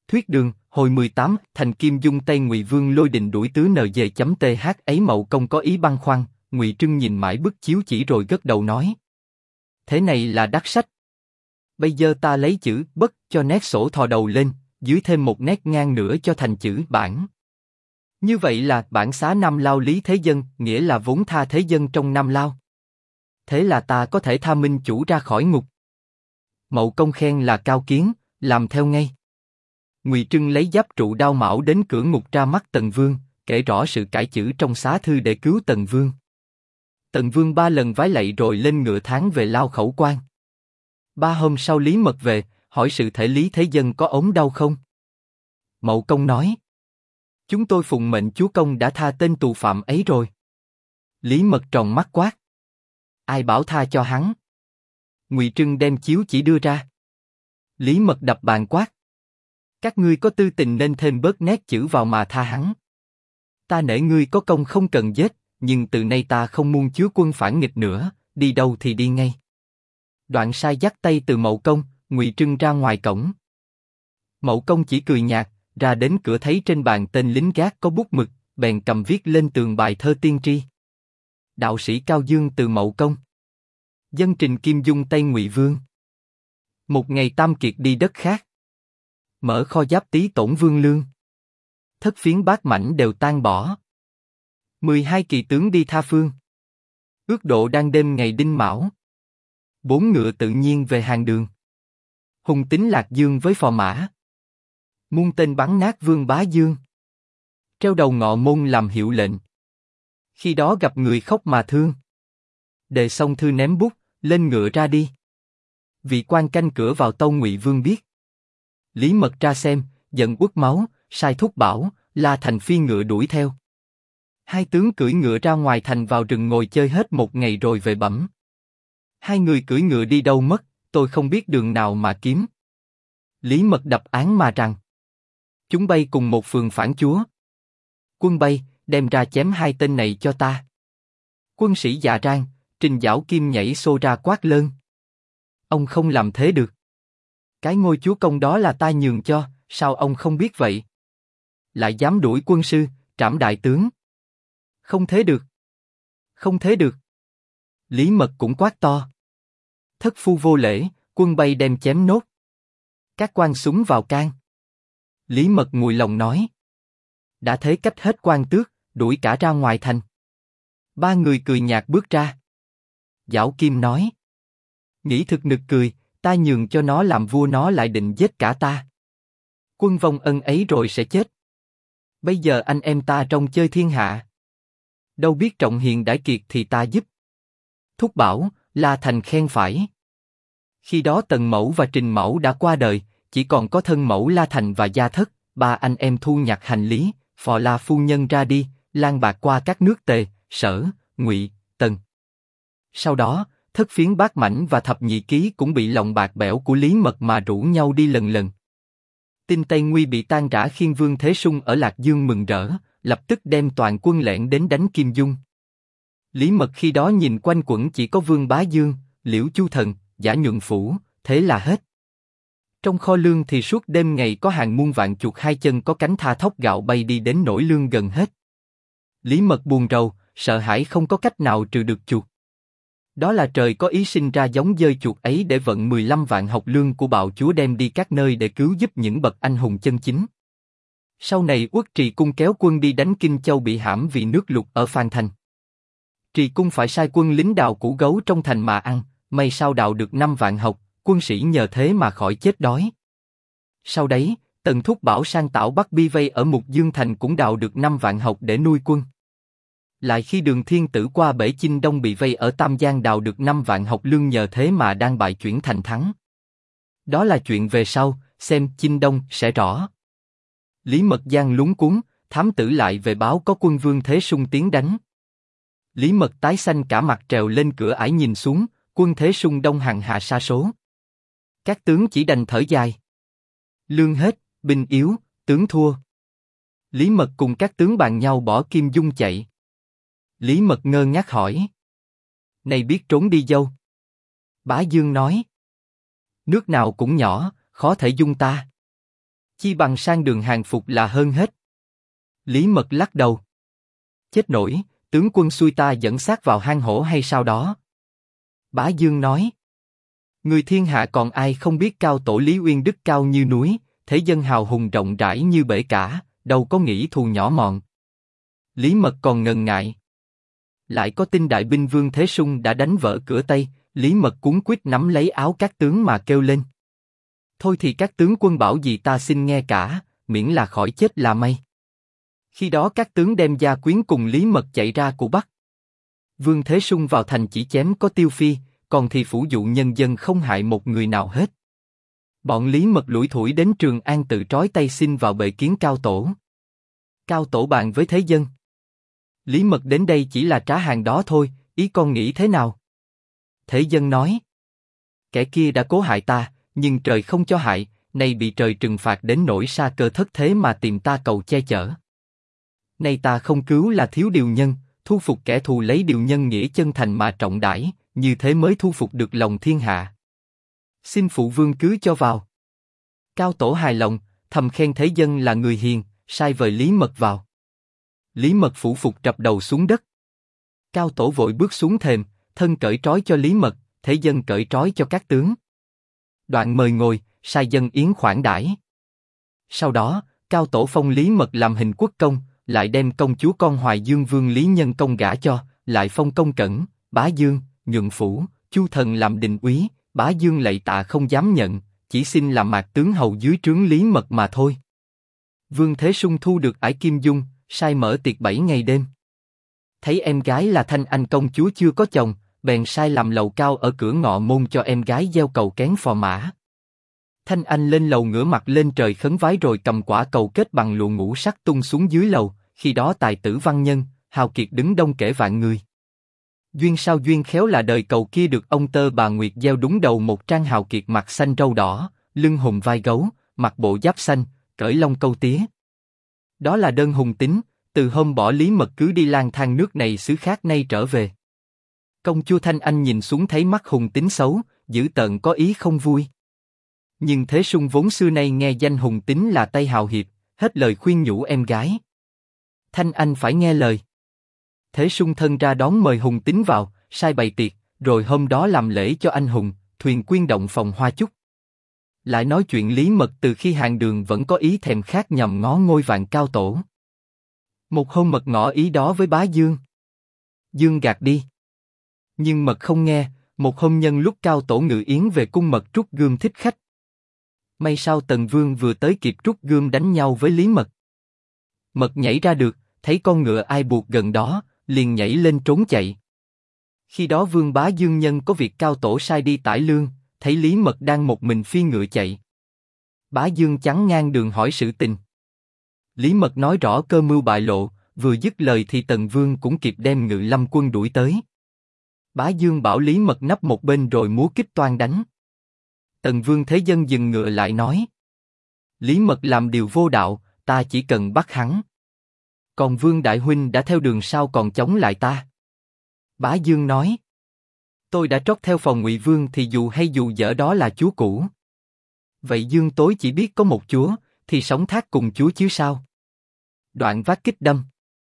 Thuyết đường, hồi 18, thành Kim Dung Tây Ngụy Vương lôi đình đuổi tứ NG.th ấy Mậu Công có ý băn khoăn, Ngụy Trưng nhìn mãi bức chiếu chỉ rồi gật đầu nói. Thế này là đắc sách. Bây giờ ta lấy chữ bất cho nét sổ thò đầu lên, dưới thêm một nét ngang nữa cho thành chữ bản. Như vậy là bản xá Nam Lao lý thế dân, nghĩa là vốn tha thế dân trong Nam Lao. Thế là ta có thể tha minh chủ ra khỏi ngục. Mậu Công khen là cao kiến, làm theo ngay. Ngụy Trưng lấy giáp trụ đao mão đến cửa ngục ra mắt Tần Vương, kể rõ sự cải chữ trong xá thư để cứu Tần Vương. Tần Vương 3 lần vái lạy rồi lên ngựa tháng về Lao khẩu quan. 3 hôm sau Lý Mật về, hỏi sự thể Lý thế dân có ốm đau không? Mậu Công nói. Chúng tôi phụng mệnh chúa công đã tha tên tù phạm ấy rồi. Lý Mật tròn mắt quát. Ai bảo tha cho hắn? Ngụy Trưng đem chiếu chỉ đưa ra. Lý Mật đập bàn quát. Các ngươi có tư tình nên thêm bớt nét chữ vào mà tha hắn. Ta nể ngươi có công không cần giết, nhưng từ nay ta không muốn chứa quân phản nghịch nữa, đi đâu thì đi ngay. Đoạn sai dắt tay từ Mậu Công, Ngụy Trưng ra ngoài cổng. Mậu Công chỉ cười nhạt, ra đến cửa thấy trên bàn tên lính gác có bút mực, bèn cầm viết lên tường bài thơ tiên tri. Đạo sĩ Cao Dương từ Mậu Công. Dân trình Kim Dung Tây Ngụy Vương. Một ngày Tam Kiệt đi đất khác. Mở kho giáp Tý tổn vương lương. Thất phiến bát mảnh đều tan bỏ. 12 kỳ tướng đi tha phương. Ước độ đang đêm ngày Đinh Mão. 4 ngựa tự nhiên về hàng đường. Hùng tính Lạc Dương với phò mã. Muôn tên bắn nát Vương Bá Dương. Treo đầu ngọ môn làm hiệu lệnh. Khi đó gặp người khóc mà thương. Đề xong thư ném bút, lên ngựa ra đi. Vị quan canh cửa vào tâu Ngụy Vương biết. Lý Mật ra xem, giận uất máu, sai thúc bảo, La Thành phi ngựa đuổi theo. Hai tướng cưỡi ngựa ra ngoài thành vào rừng ngồi chơi hết một ngày rồi về bẩm. Hai người cưỡi ngựa đi đâu mất, tôi không biết đường nào mà kiếm. Lý Mật đập án mà rằng. Chúng bay cùng một phường phản chúa. Quân bay, đem ra chém hai tên này cho ta. Quân sĩ dạ rang, Trình Giảo Kim nhảy xô ra quát lớn. Ông không làm thế được. Cái ngôi chúa công đó là ta nhường cho, sao ông không biết vậy? Lại dám đuổi quân sư, trảm đại tướng. Không thế được. Không thế được. Lý Mật cũng quát to. Thất phu vô lễ, quân bay đem chém nốt. Các quan súng vào can. Lý Mật nguội lòng nói. Đã thế cách hết quan tước, đuổi cả ra ngoài thành. Ba người cười nhạt bước ra. Giảo Kim nói. Nghĩ thực nực cười, ta nhường cho nó làm vua nó lại định giết cả ta. Quân vong ân ấy rồi sẽ chết. Bây giờ anh em ta trong chơi thiên hạ. Đâu biết trọng hiền đãi kiệt thì ta giúp. Thúc bảo, La Thành khen phải. Khi đó Tần Mẫu và Trình Mẫu đã qua đời, chỉ còn có thân mẫu La Thành và Gia Thất, ba anh em thu nhặt hành lý, phò La phu nhân ra đi, lang bạc qua các nước Tề, Sở, Ngụy, Tần. Sau đó, Thất phiến bát mảnh và thập nhị ký cũng bị lòng bạc bẽo của Lý Mật mà rủ nhau đi lần lần. Tin Tây Nguy bị tan rã khiến Vương Thế Sung ở Lạc Dương mừng rỡ, lập tức đem toàn quân lẻn đến đánh Kim Dung. Lý Mật khi đó nhìn quanh quẩn chỉ có Vương Bá Dương, Liễu Chu Thần, Giả Nhuận Phủ, thế là hết. Trong kho lương thì suốt đêm ngày có hàng muôn vạn chuột hai chân có cánh tha thóc gạo bay đi đến nỗi lương gần hết. Lý Mật buồn rầu, sợ hãi không có cách nào trừ được chuột. Đó là trời có ý sinh ra giống dơi chuột ấy để vận 15 vạn học lương của bạo chúa đem đi các nơi để cứu giúp những bậc anh hùng chân chính. Sau này Uất Trì Cung kéo quân đi đánh Kinh Châu bị hãm vì nước lụt ở Phan Thành. Trì Cung phải sai quân lính đào củ gấu trong thành mà ăn, may sao đào được 5 vạn học, quân sĩ nhờ thế mà khỏi chết đói. Sau đấy, Tần Thúc Bảo sang Tảo Bắc bi vây ở Mục Dương Thành cũng đào được 5 vạn học để nuôi quân. Lại khi Đường Thiên Tử qua bể Chinh Đông bị vây ở Tam Giang đào được 5 vạn học lương nhờ thế mà đang bại chuyển thành thắng. Đó là chuyện về sau, xem Chinh Đông sẽ rõ. Lý Mật Giang lúng cuống, thám tử lại về báo có quân Vương Thế Sung tiến đánh. Lý Mật tái xanh cả mặt trèo lên cửa ải nhìn xuống, quân Thế Sung đông hàng hạ sa số. Các tướng chỉ đành thở dài. Lương hết, binh yếu, tướng thua. Lý Mật cùng các tướng bàn nhau bỏ Kim Dung chạy. Lý Mật ngơ ngác hỏi. Này biết trốn đi đâu? Bá Dương nói. Nước nào cũng nhỏ, khó thể dung ta. Chi bằng sang đường hàng phục là hơn hết. Lý Mật lắc đầu. Chết nổi, tướng quân xui ta dẫn xác vào hang hổ hay sao đó? Bá Dương nói. Người thiên hạ còn ai không biết cao tổ Lý Uyên đức cao như núi, thế dân hào hùng rộng rãi như bể cả, đâu có nghĩ thù nhỏ mọn. Lý Mật còn ngần ngại. Lại có tin đại binh Vương Thế Sung đã đánh vỡ cửa Tây, Lý Mật cuống quýt nắm lấy áo các tướng mà kêu lên. Thôi thì các tướng quân bảo gì ta xin nghe cả, miễn là khỏi chết là may. Khi đó các tướng đem gia quyến cùng Lý Mật chạy ra của Bắc. Vương Thế Sung vào thành chỉ chém có Tiêu Phi, còn thì phủ dụ nhân dân không hại một người nào hết. Bọn Lý Mật lủi thủi đến Trường An tự trói tay xin vào bệ kiến cao tổ. Cao tổ bàn với thế dân. Lý Mật đến đây chỉ là trá hàng đó thôi, ý con nghĩ thế nào? Thế dân nói. Kẻ kia đã cố hại ta, nhưng trời không cho hại, nay bị trời trừng phạt đến nỗi sa cơ thất thế mà tìm ta cầu che chở. Nay ta không cứu là thiếu điều nhân, thu phục kẻ thù lấy điều nhân nghĩa chân thành mà trọng đãi, như thế mới thu phục được lòng thiên hạ. Xin phụ vương cứ cho vào. Cao tổ hài lòng, thầm khen thế dân là người hiền, sai vời Lý Mật vào. Lý Mật phủ phục trập đầu xuống đất. Cao tổ vội bước xuống thềm, thân cởi trói cho Lý Mật, thế dân cởi trói cho các tướng. Đoạn mời ngồi, sai dân yến khoản đãi. Sau đó, cao tổ phong Lý Mật làm hình quốc công, lại đem công chúa con Hoài Dương Vương Lý Nhân Công gả cho, lại phong Công Cẩn, Bá Dương, Nhuận Phủ, Chu Thần làm đình úy. Bá Dương lạy tạ không dám nhận, chỉ xin làm mạc tướng hầu dưới trướng Lý Mật mà thôi. Vương Thế Sung thu được ải Kim Dung, sai mở tiệc 7 ngày đêm. Thấy em gái là Thanh Anh công chúa chưa có chồng, bèn sai làm lầu cao ở cửa ngọ môn cho em gái gieo cầu kén phò mã. Thanh Anh lên lầu ngửa mặt lên trời khấn vái rồi cầm quả cầu kết bằng lụa ngũ sắc tung xuống dưới lầu. Khi đó tài tử văn nhân, hào kiệt đứng đông kể vạn người. Duyên sao duyên khéo là đời cầu kia được ông Tơ Bà Nguyệt gieo đúng đầu một trang hào kiệt mặt xanh râu đỏ, lưng hùng vai gấu, mặc bộ giáp xanh, cởi lông câu tía. Đó là đơn hùng tính, từ hôm bỏ Lý Mật cứ đi lang thang nước này xứ khác nay trở về. Công chúa Thanh Anh nhìn xuống thấy mắt hùng tính xấu, dữ tợn có ý không vui. Nhưng Thế Sung vốn xưa nay nghe danh hùng tính là tay hào hiệp, hết lời khuyên nhủ em gái. Thanh Anh phải nghe lời. Thế Sung thân ra đón mời hùng tính vào, sai bày tiệc, rồi hôm đó làm lễ cho anh hùng, thuyền quyên động phòng hoa chúc. Lại nói chuyện Lý Mật từ khi hàng đường vẫn có ý thèm khát nhằm ngó ngôi vạn cao tổ. Một hôm Mật ngỏ ý đó với Bá Dương. Dương gạt đi. Nhưng Mật không nghe, một hôm nhân lúc cao tổ ngự yến về cung Mật trút gươm thích khách. May sao Tần Vương vừa tới kịp trút gươm đánh nhau với Lý Mật. Mật nhảy ra được, thấy con ngựa ai buộc gần đó, liền nhảy lên trốn chạy. Khi đó Vương Bá Dương nhân có việc cao tổ sai đi tải lương, thấy Lý Mật đang một mình phi ngựa chạy. Bá Dương chắn ngang đường hỏi sự tình. Lý Mật nói rõ cơ mưu bại lộ, vừa dứt lời thì Tần Vương cũng kịp đem Ngự Lâm quân đuổi tới. Bá Dương bảo Lý Mật nấp một bên rồi múa kích toan đánh. Tần Vương thế dân dừng ngựa lại nói. Lý Mật làm điều vô đạo, ta chỉ cần bắt hắn. Còn Vương Đại Huynh đã theo đường sao còn chống lại ta? Bá Dương nói. Tôi đã trót theo phòng Ngụy Vương thì dù hay dù dở đó là chúa cũ. Vậy Dương tối chỉ biết có một chúa, thì sống thác cùng chúa chứ sao? Đoạn vác kích đâm.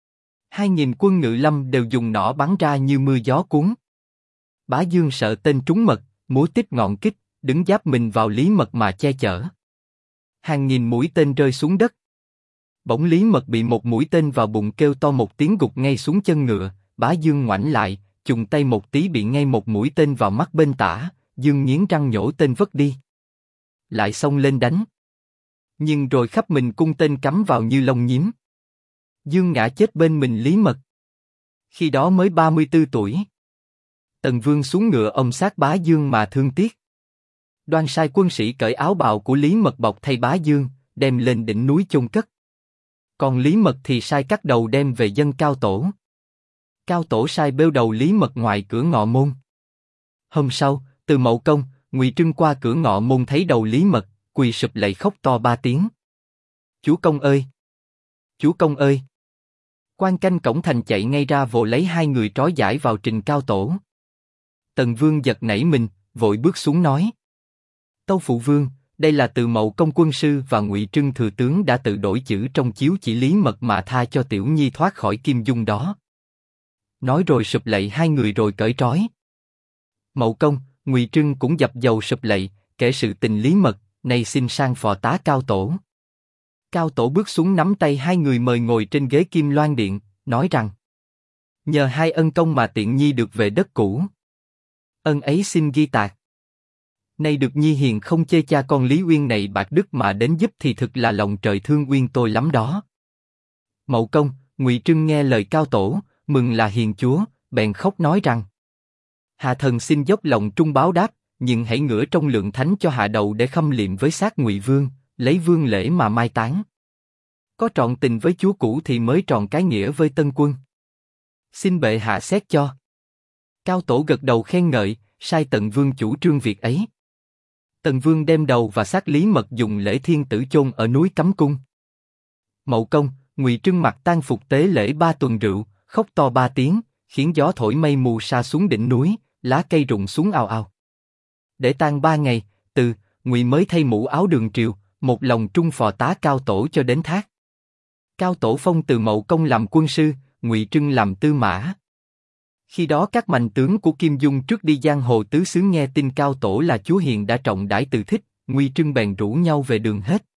2000 quân Ngự Lâm đều dùng nỏ bắn ra như mưa gió cuốn. Bá Dương sợ tên trúng mật, múa tích ngọn kích, đứng giáp mình vào Lý Mật mà che chở. Hàng nghìn mũi tên rơi xuống đất. Bỗng Lý Mật bị một mũi tên vào bụng kêu to một tiếng gục ngay xuống chân ngựa. Bá Dương ngoảnh lại, chùng tay một tí bị ngay một mũi tên vào mắt bên tả. Dương nghiến răng nhổ tên vất đi. Lại xông lên đánh. Nhưng rồi khắp mình cung tên cắm vào như lông nhím. Dương ngã chết bên mình Lý Mật. Khi đó mới 34 tuổi. Tần Vương xuống ngựa ôm sát Bá Dương mà thương tiếc. Đoan sai quân sĩ cởi áo bào của Lý Mật bọc thay Bá Dương, đem lên đỉnh núi chôn cất. Còn Lý Mật thì sai cắt đầu đem về dâng cao tổ. Cao tổ sai bêu đầu Lý Mật ngoài cửa ngọ môn. Hôm sau, từ Mậu Công, Ngụy Trưng qua cửa ngọ môn thấy đầu Lý Mật, quỳ sụp lạy khóc to 3 tiếng. Chúa công ơi! Chúa công ơi! Quan canh cổng thành chạy ngay ra vồ lấy 2 người trói giải vào trình cao tổ. Tần Vương giật nảy mình, vội bước xuống nói. Tâu phụ vương, đây là từ Mậu Công quân sư và Ngụy Trưng thừa tướng đã tự đổi chữ trong chiếu chỉ lý mật mà tha cho Tiểu Nhi thoát khỏi kim dung đó. Nói rồi sụp lạy hai người rồi cởi trói. Mậu Công, Ngụy Trưng cũng dập dầu sụp lạy, kể sự tình lý mật, nay xin sang phò tá Cao Tổ. Cao Tổ bước xuống nắm tay hai người mời ngồi trên ghế Kim Loan Điện, nói rằng: nhờ hai ân công mà tiện Nhi được về đất cũ. Ân ấy xin ghi tạc. Nay được Nhi hiền không chê cha con Lý Uyên này bạc đức mà đến giúp thì thực là lòng trời thương Uyên tôi lắm đó. Mậu Công, Ngụy Trưng nghe lời Cao Tổ, mừng là hiền chúa, bèn khóc nói rằng: hạ thần xin dốc lòng trung báo đáp, nhưng hãy ngửa trong lượng thánh cho hạ đầu để khâm liệm với xác Ngụy Vương, lấy vương lễ mà mai táng. Có trọn tình với chúa cũ thì mới tròn cái nghĩa với tân quân. Xin bệ hạ xét cho. Cao Tổ gật đầu khen ngợi, sai Tần Vương chủ trương việc ấy. Tần Vương đem đầu và xác Lý Mật dùng lễ thiên tử chôn ở núi Cấm Cung. Mậu Công, Ngụy Trưng mặc tang phục tế lễ 3 tuần rượu, khóc to 3 tiếng, khiến gió thổi mây mù sa xuống đỉnh núi, lá cây rụng xuống ào ào. Để tang 3 ngày, Ngụy mới thay mũ áo đường triều, một lòng trung phò tá Cao Tổ cho đến thác. Cao Tổ phong từ Mậu Công làm quân sư, Ngụy Trưng làm tư mã. Khi đó các mạnh tướng của Kim Dung trước đi giang hồ tứ xứ nghe tin Cao Tổ là chúa hiền đã trọng đãi từ thích, Ngụy Trưng bèn rủ nhau về đường hết.